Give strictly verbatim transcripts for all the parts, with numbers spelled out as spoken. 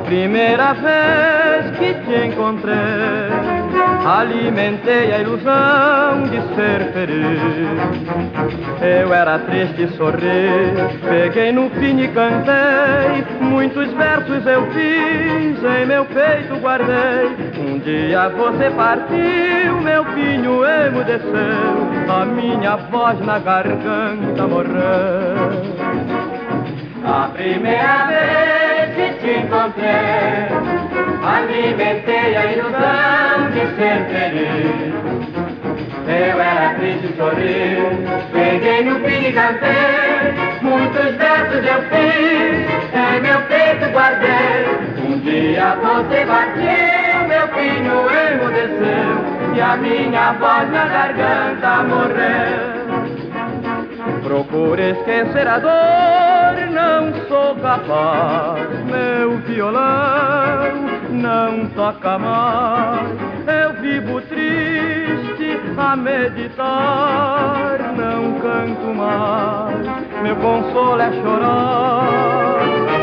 primeira vez que te encontrei, alimentei a ilusão de ser feliz. Eu era triste e sorri, peguei no fim e cantei, muitos versos eu fiz, em meu peito guardei. Um dia você partiu, meu pinho emudeceu, a minha voz na garganta morreu. A primeira vez que te encontrei, alimentei a ilusão de ser feliz. Eu era triste e sorri, peguei no fim e cantei, muitos versos eu fiz, em meu peito guardei. Um dia você partiu, meu pinho emudeceu, e a minha voz na garganta morreu. Procuro esquecer a dor, não sou capaz, meu violão não toca mais. Eu vivo triste a meditar, não canto mais, meu consolo é chorar.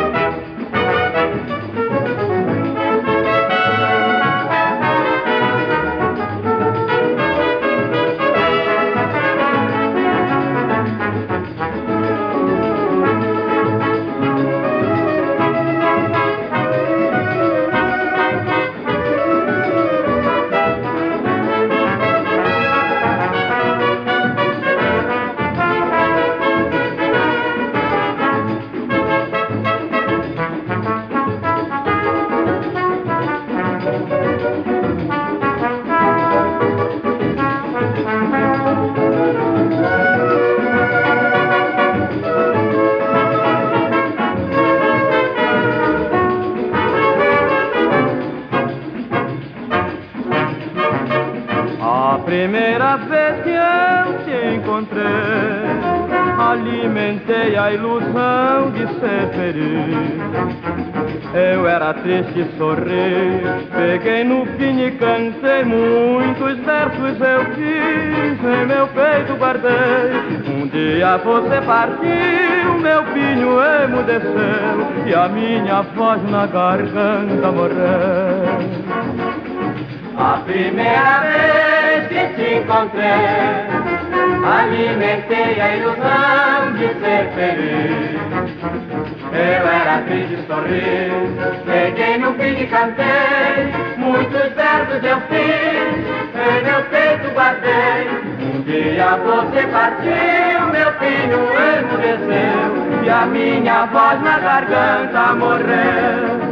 A primeira vez que eu te encontrei, alimentei a ilusão de ser feliz. Eu era triste e sorri, peguei no fim e cantei, muitos versos eu fiz, em meu peito guardei. Um dia você partiu, meu pinho emudeceu, e a minha voz na garganta morreu. A primeira vez que te encontrei, alimentei a ilusão de ser feliz. Eu era triste e sorri, peguei no fim e cantei, muitos versos eu fiz, em meu peito guardei. Um dia você partiu, meu pinho emudeceu, e a minha voz na garganta morreu.